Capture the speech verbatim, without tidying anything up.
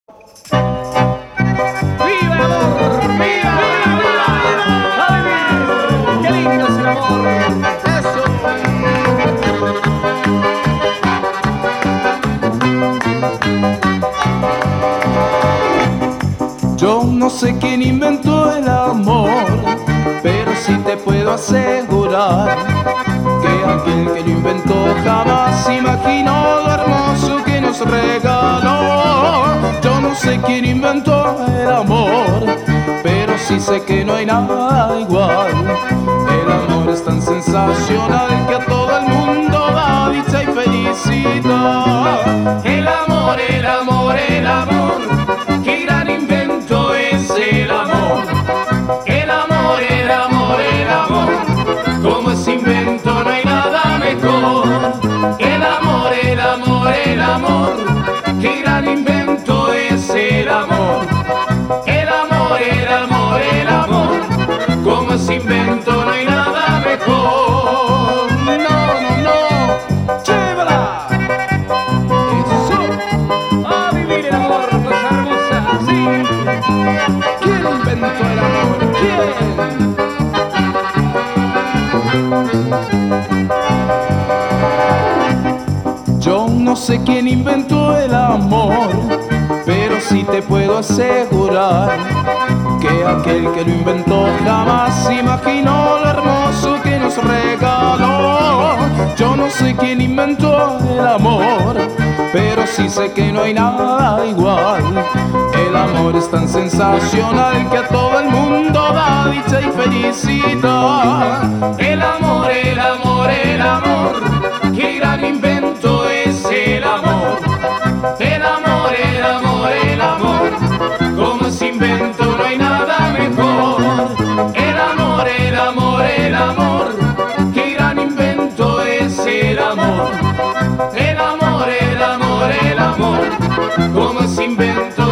¡Viva el amor! ¡Viva! ¡A vivir! ¡Qué lindo es el amor! ¡Eso! Yo no sé quién inventó el amor, pero sí te puedo asegurar que aquel que lo inventó jamás imaginó lo hermoso que nos regaló. Yo no sé quién inventó el amor, pero sí sé que no hay nada igual. El amor es tan sensacional que a todo el mundo da dicha y felicidad. El amor, el amor, el amor, qué gran invento es el amor. El amor, el amor, el amor, como ese invento no hay nada mejor. El amor, el amor, el amor, qué gran invento es el amor. El amor, el amor, el amor, como ese invento no hay nada mejor. No, no, no, chévala. Eso. A vivir el amor, cosa hermosa, sí. ¿Quién inventó el amor? ¿Quién? Yo no sé quién inventó el amor, pero sí te puedo asegurar que aquel que lo inventó jamás imaginó lo hermoso que nos regaló. Yo no sé quién inventó el amor, pero sí sé que no hay nada igual. El amor es tan sensacional que a todo el mundo da dicha y felicidad. El amor, el amor, el amor, qué gran invento es el amor. El amor, el amor, el amor, como ese invento no hay nada mejor. El amor, el amor, el amor, qué gran invento es el amor. El amor, el amor, el amor, como ese invento